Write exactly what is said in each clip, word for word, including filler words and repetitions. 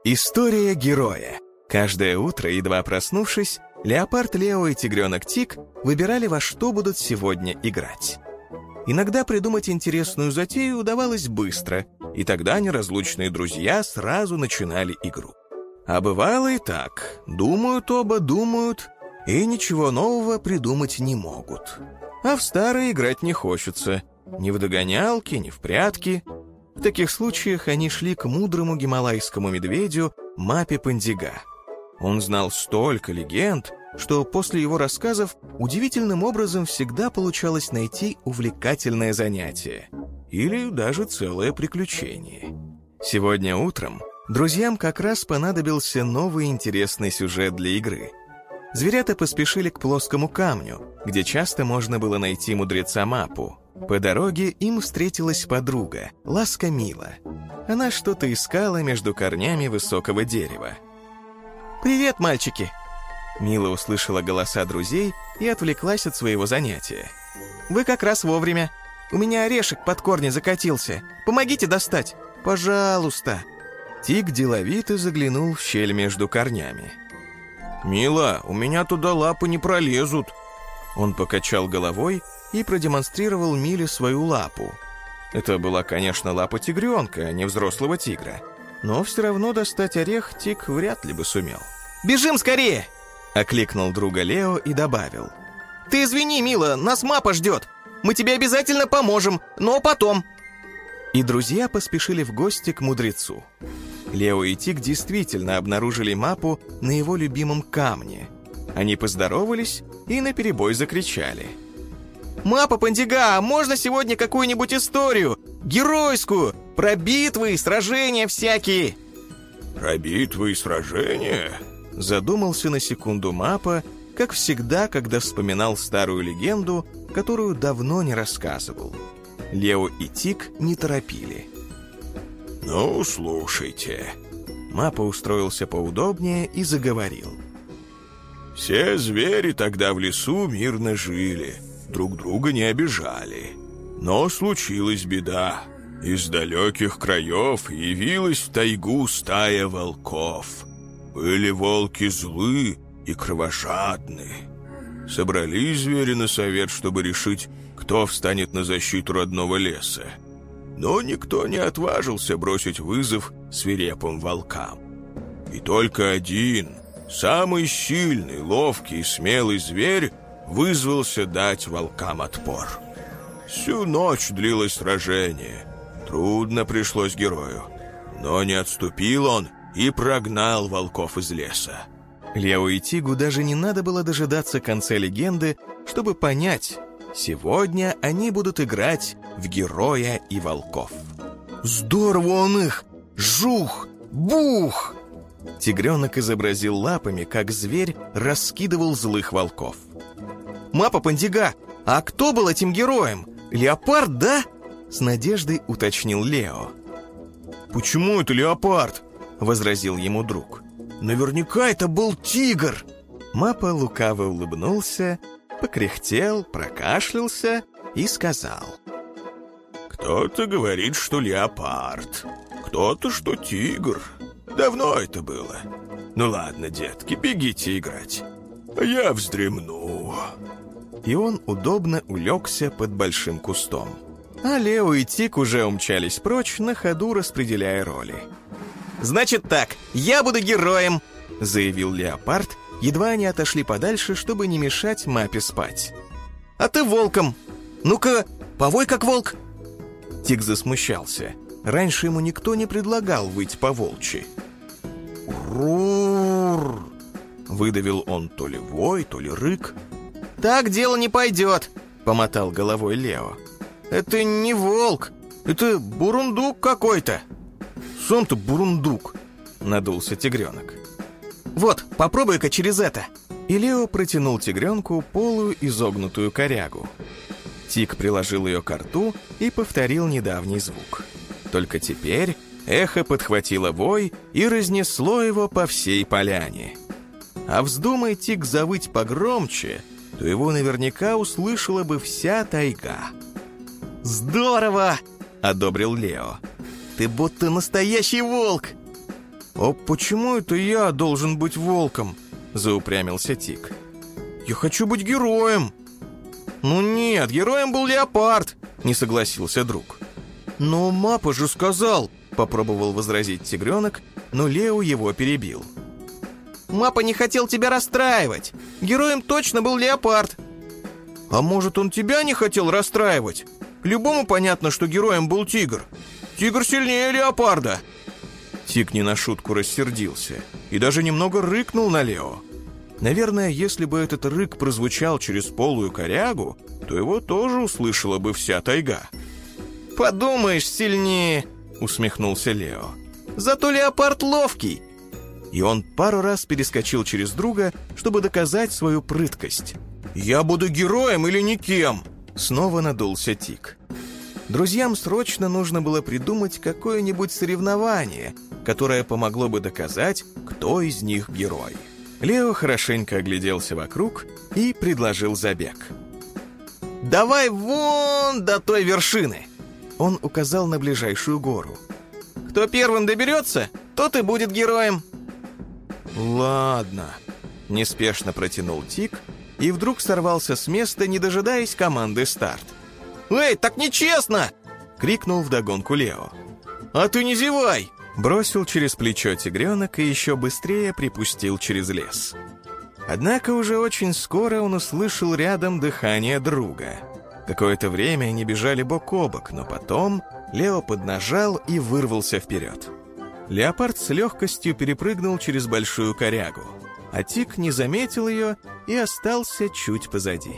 История героя. Каждое утро, едва проснувшись, леопард Лео и тигренок Тик выбирали, во что будут сегодня играть. Иногда придумать интересную затею удавалось быстро, и тогда неразлучные друзья сразу начинали игру. А бывало и так. Думают оба, думают, и ничего нового придумать не могут. А в старое играть не хочется. Ни в догонялки, ни в прятки. В таких случаях они шли к мудрому гималайскому медведю Мапе Пандига. Он знал столько легенд, что после его рассказов удивительным образом всегда получалось найти увлекательное занятие или даже целое приключение. Сегодня утром друзьям как раз понадобился новый интересный сюжет для игры. Зверята поспешили к плоскому камню, где часто можно было найти мудреца Мапу. По дороге им встретилась подруга, Ласка Мила. Она что-то искала между корнями высокого дерева. «Привет, мальчики!» Мила услышала голоса друзей и отвлеклась от своего занятия. «Вы как раз вовремя. У меня орешек под корни закатился. Помогите достать. Пожалуйста!» Тик деловито заглянул в щель между корнями. «Мила, у меня туда лапы не пролезут!» Он покачал головой и продемонстрировал Миле свою лапу. Это была, конечно, лапа тигренка, а не взрослого тигра. Но все равно достать орех Тик вряд ли бы сумел. «Бежим скорее!» — окликнул друга Лео и добавил. «Ты извини, Мила, нас Мапа ждет. Мы тебе обязательно поможем, но потом». И друзья поспешили в гости к мудрецу. Лео и Тик действительно обнаружили Мапу на его любимом камне. Они поздоровались и наперебой закричали. «Мапа Пандига, а можно сегодня какую-нибудь историю? Геройскую, про битвы и сражения всякие!» «Про битвы и сражения?» Задумался на секунду Мапа, как всегда, когда вспоминал старую легенду, которую давно не рассказывал. Лео и Тик не торопили. «Ну, слушайте». Мапа устроился поудобнее и заговорил. «Все звери тогда в лесу мирно жили, друг друга не обижали. Но случилась беда. Из далеких краев явилась в тайгу стая волков. Были волки злы и кровожадны. Собрались звери на совет, чтобы решить, кто встанет на защиту родного леса. Но никто не отважился бросить вызов свирепым волкам. И только один, самый сильный, ловкий и смелый зверь вызвался дать волкам отпор. Всю ночь длилось сражение. Трудно пришлось герою. Но не отступил он и прогнал волков из леса». Лео и Тигу даже не надо было дожидаться конца легенды, чтобы понять, сегодня они будут играть в героя и волков. «Здорово он их! Жух! Бух!» Тигренок изобразил лапами, как зверь раскидывал злых волков. «Мапа Пандига, а кто был этим героем? Леопард, да?» С надеждой уточнил Лео. «Почему это леопард?» — возразил ему друг. «Наверняка это был тигр!» Мапа лукаво улыбнулся, покряхтел, прокашлялся и сказал. «Кто-то говорит, что леопард, кто-то, что тигр. Давно это было. Ну ладно, детки, бегите играть, а я вздремну». И он удобно улегся под большим кустом. А Лео и Тик уже умчались прочь, на ходу распределяя роли. «Значит так, я буду героем!» — заявил леопард, едва они отошли подальше, чтобы не мешать Мапе спать. «А ты волком! Ну-ка, повой как волк!» Тик засмущался. Раньше ему никто не предлагал выть по-волчьи. «Рур!» — выдавил он то ли вой, то ли рык. «Так дело не пойдет!» — помотал головой Лео. «Это не волк, это бурундук какой-то!» «Сам-то бурундук!» — надулся тигренок. «Вот, попробуй-ка через это!» И Лео протянул тигренку полую изогнутую корягу. Тик приложил ее к рту и повторил недавний звук. Только теперь эхо подхватило вой и разнесло его по всей поляне. А вздумай Тик завыть погромче, то его наверняка услышала бы вся тайга. «Здорово!» — одобрил Лео. «Ты будто настоящий волк!» «А почему это я должен быть волком?» — заупрямился Тик. «Я хочу быть героем!» «Ну нет, героем был леопард!» — не согласился друг. «Но Мапа же сказал!» — попробовал возразить тигренок, но Лео его перебил. «Мапа не хотел тебя расстраивать! Героем точно был леопард!» «А может, он тебя не хотел расстраивать? Любому понятно, что героем был тигр. Тигр сильнее леопарда!» Тик не на шутку рассердился и даже немного рыкнул на Лео. Наверное, если бы этот рык прозвучал через полую корягу, то его тоже услышала бы вся тайга. «Подумаешь, сильнее!» — усмехнулся Лео. «Зато леопард ловкий!» И он пару раз перескочил через друга, чтобы доказать свою прыткость. «Я буду героем или никем!» — снова надулся Тик. Друзьям срочно нужно было придумать какое-нибудь соревнование, которое помогло бы доказать, кто из них герой. Лео хорошенько огляделся вокруг и предложил забег. «Давай вон до той вершины!» Он указал на ближайшую гору. «Кто первым доберется, тот и будет героем!» «Ладно», — неспешно протянул Тик и вдруг сорвался с места, не дожидаясь команды «Старт». «Эй, так нечестно!» — крикнул вдогонку Лео. «А ты не зевай!» — бросил через плечо тигренок и еще быстрее припустил через лес. Однако уже очень скоро он услышал рядом дыхание друга. Какое-то время они бежали бок о бок, но потом Лео поднажал и вырвался вперед. Леопард с легкостью перепрыгнул через большую корягу, а Тик не заметил ее и остался чуть позади.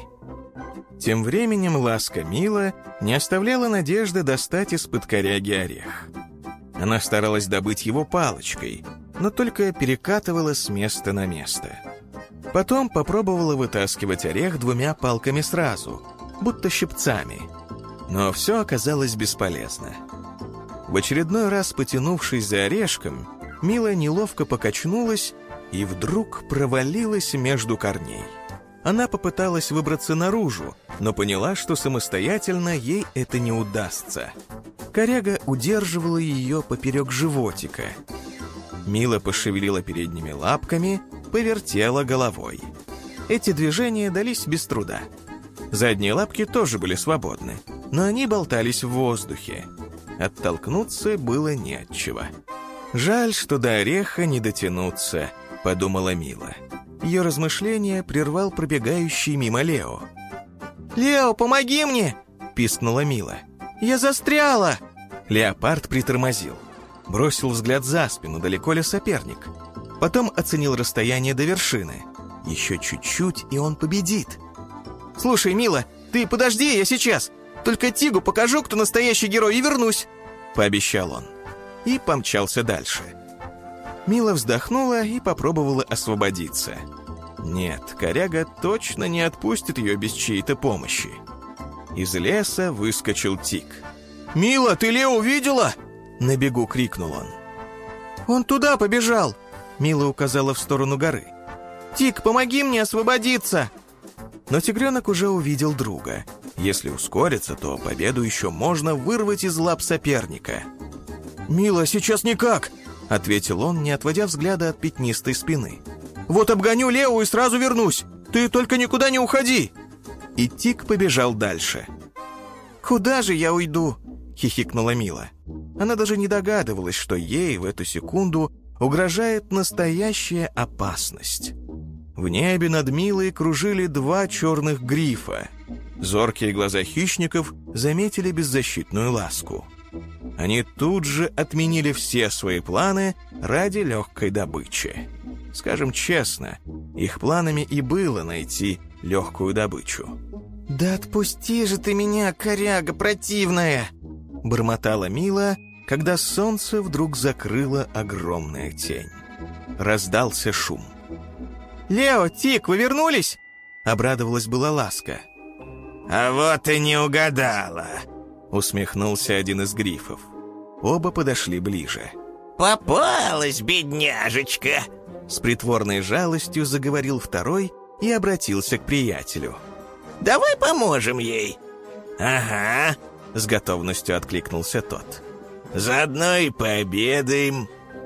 Тем временем ласка Мила не оставляла надежды достать из-под коряги орех. Она старалась добыть его палочкой, но только перекатывала с места на место. Потом попробовала вытаскивать орех двумя палками сразу, будто щипцами. Но все оказалось бесполезно. В очередной раз, потянувшись за орешком, Мила неловко покачнулась и вдруг провалилась между корней. Она попыталась выбраться наружу, но поняла, что самостоятельно ей это не удастся. Коряга удерживала ее поперек животика. Мила пошевелила передними лапками, повертела головой. Эти движения дались без труда. Задние лапки тоже были свободны, но они болтались в воздухе. Оттолкнуться было не от чего. «Жаль, что до ореха не дотянуться», — подумала Мила. Ее размышления прервал пробегающий мимо Лео. «Лео, помоги мне!» — пискнула Мила. «Я застряла!» Леопард притормозил. Бросил взгляд за спину, далеко ли соперник. Потом оценил расстояние до вершины. Еще чуть-чуть, и он победит. «Слушай, Мила, ты подожди, я сейчас. Только Тигу покажу, кто настоящий герой, и вернусь!» — пообещал он. И помчался дальше. Мила вздохнула и попробовала освободиться. Нет, коряга точно не отпустит ее без чьей-то помощи. Из леса выскочил Тик. «Мила, ты Лео видела?» — на бегу крикнул он. «Он туда побежал!» — Мила указала в сторону горы. «Тик, помоги мне освободиться!» Но тигренок уже увидел друга. Если ускориться, то победу еще можно вырвать из лап соперника. «Мила, сейчас никак!» — ответил он, не отводя взгляда от пятнистой спины. «Вот обгоню Лео и сразу вернусь! Ты только никуда не уходи!» И Тик побежал дальше. «Куда же я уйду?» — хихикнула Мила. Она даже не догадывалась, что ей в эту секунду угрожает настоящая опасность. В небе над Милой кружили два черных грифа. Зоркие глаза хищников заметили беззащитную ласку. Они тут же отменили все свои планы ради легкой добычи. Скажем честно, их планами и было найти легкую добычу. «Да отпусти же ты меня, коряга противная!» — бормотала Мила, когда солнце вдруг закрыло огромная тень. Раздался шум. «Лео, Тик, вы вернулись?» — обрадовалась была ласка. «А вот и не угадала!» — усмехнулся один из грифов. Оба подошли ближе. «Попалась, бедняжечка!» С притворной жалостью заговорил второй и обратился к приятелю. «Давай поможем ей!» «Ага!» — с готовностью откликнулся тот. «Заодно и пообедаем!»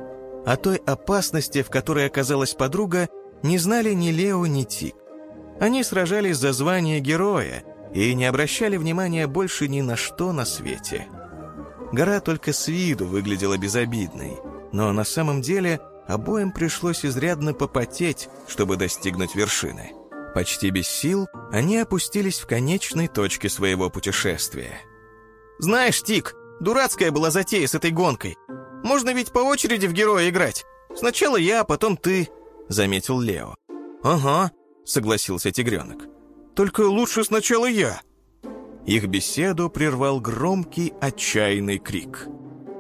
О той опасности, в которой оказалась подруга, не знали ни Лео, ни Тик. Они сражались за звание героя и не обращали внимания больше ни на что на свете. Гора только с виду выглядела безобидной, но на самом деле обоим пришлось изрядно попотеть, чтобы достигнуть вершины. Почти без сил они опустились в конечной точке своего путешествия. «Знаешь, Тик, дурацкая была затея с этой гонкой. Можно ведь по очереди в героя играть. Сначала я, потом ты», — заметил Лео. «Ага», — согласился тигренок. «Только лучше сначала я». Их беседу прервал громкий отчаянный крик.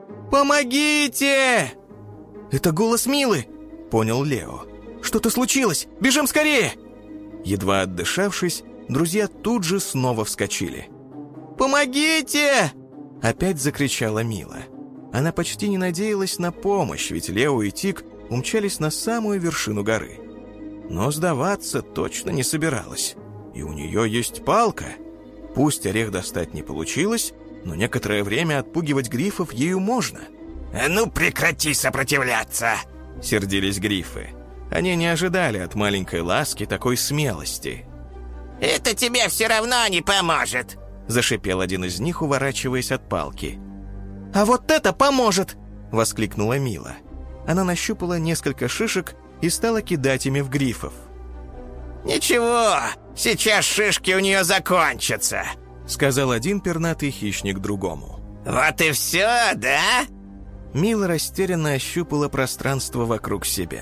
«Помогите!» «Это голос Милы!» — понял Лео. «Что-то случилось! Бежим скорее!» Едва отдышавшись, друзья тут же снова вскочили. «Помогите!» — опять закричала Мила. Она почти не надеялась на помощь, ведь Лео и Тик умчались на самую вершину горы. Но сдаваться точно не собиралась. И у нее есть палка. Пусть орех достать не получилось, но некоторое время отпугивать грифов ею можно. «А ну прекрати сопротивляться!» — сердились грифы. Они не ожидали от маленькой ласки такой смелости. «Это тебе все равно не поможет!» — зашипел один из них, уворачиваясь от палки. «А вот это поможет!» — воскликнула Мила. Она нащупала несколько шишек и стала кидать ими в грифов. «Ничего, сейчас шишки у нее закончатся!» — сказал один пернатый хищник другому. «Вот и все, да?» Мила растерянно ощупала пространство вокруг себя.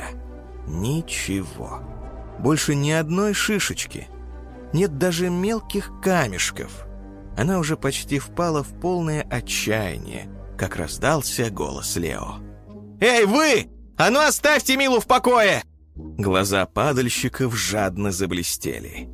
Ничего. Больше ни одной шишечки. Нет даже мелких камешков. Она уже почти впала в полное отчаяние, как раздался голос Лео. «Эй, вы! А ну оставьте Милу в покое!» Глаза падальщиков жадно заблестели.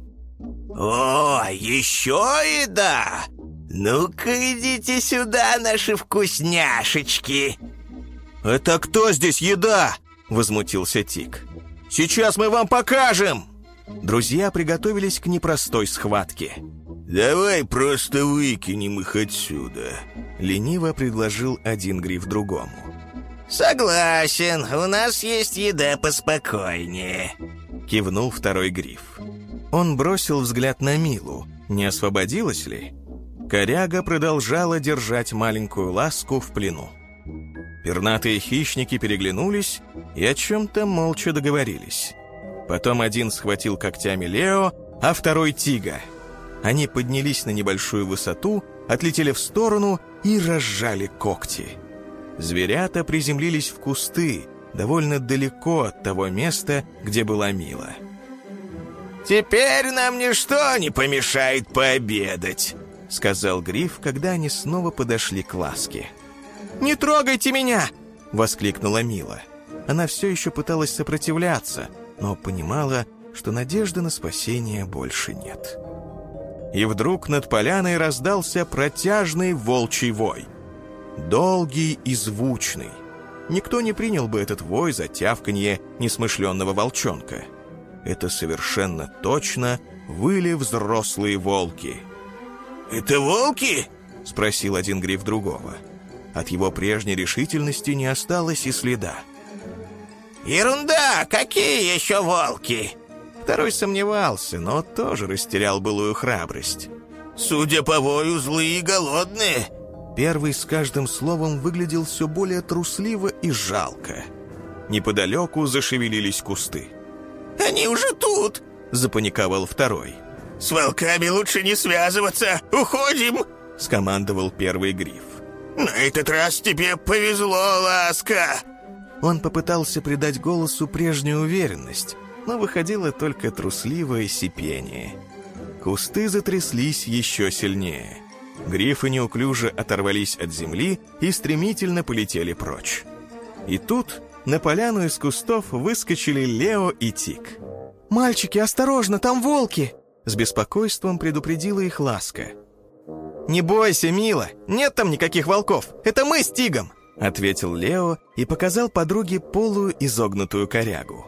«О, еще еда! Ну-ка идите сюда, наши вкусняшечки!» «Это кто здесь еда?» — возмутился Тик. «Сейчас мы вам покажем!» Друзья приготовились к непростой схватке. «Давай просто выкинем их отсюда», — лениво предложил один гриф другому. «Согласен, у нас есть еда поспокойнее», — кивнул второй гриф. Он бросил взгляд на Милу. Не освободилась ли? Коряга продолжала держать маленькую ласку в плену. Пернатые хищники переглянулись и о чем-то молча договорились. Потом один схватил когтями Лео, а второй Тига. Они поднялись на небольшую высоту, отлетели в сторону и разжали когти. Зверята приземлились в кусты, довольно далеко от того места, где была Мила. «Теперь нам ничто не помешает пообедать», — сказал гриф, когда они снова подошли к ласке. «Не трогайте меня!» — воскликнула Мила. Она все еще пыталась сопротивляться, но понимала, что надежды на спасение больше нет. И вдруг над поляной раздался протяжный волчий вой. Долгий и звучный. Никто не принял бы этот вой за тявканье несмышленного волчонка. Это совершенно точно выли взрослые волки. «Это волки?» — спросил один гриф другого. От его прежней решительности не осталось и следа. «Ерунда! Какие еще волки?» Второй сомневался, но тоже растерял былую храбрость. «Судя по вою, злые и голодные». Первый с каждым словом выглядел все более трусливо и жалко. Неподалеку зашевелились кусты. «Они уже тут!» — запаниковал второй. «С волками лучше не связываться! Уходим!» — скомандовал первый гриф. «На этот раз тебе повезло, ласка!» Он попытался придать голосу прежнюю уверенность, но выходило только трусливое сипение. Кусты затряслись еще сильнее. Грифы неуклюже оторвались от земли и стремительно полетели прочь. И тут на поляну из кустов выскочили Лео и Тик. «Мальчики, осторожно, там волки!» С беспокойством предупредила их ласка. «Не бойся, Мила, нет там никаких волков, это мы с Тигом!» Ответил Лео и показал подруге полую изогнутую корягу.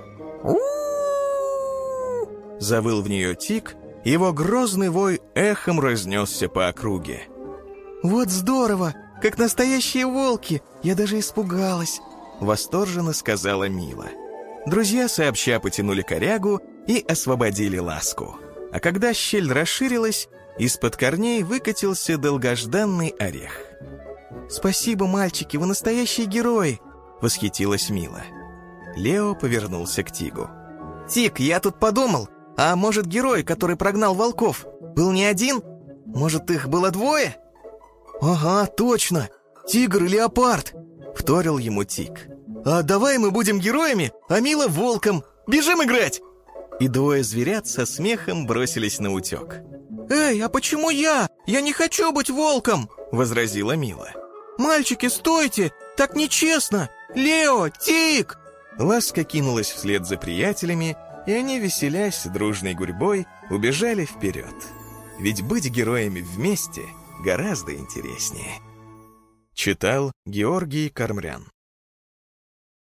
Завыл в нее Тик, его грозный вой эхом разнесся по округе. «Вот здорово! Как настоящие волки! Я даже испугалась!» — восторженно сказала Мила. Друзья сообща потянули корягу и освободили Ласку. А когда щель расширилась, из-под корней выкатился долгожданный орех. «Спасибо, мальчики, вы настоящие герои!» — восхитилась Мила. Лео повернулся к Тигу. «Тиг, я тут подумал, а может, герой, который прогнал волков, был не один? Может, их было двое?» «Ага, точно! Тигр и леопард!» — вторил ему Тиг. «А давай мы будем героями, а Мила волком! Бежим играть!» И двое зверят со смехом бросились на утек. «Эй, а почему я? Я не хочу быть волком!» — возразила Мила. «Мальчики, стойте! Так нечестно! Лео, Тиг!» Ласка кинулась вслед за приятелями, и они, веселясь дружной гурьбой, убежали вперед. Ведь быть героями вместе гораздо интереснее. Читал Георгий Кармрян.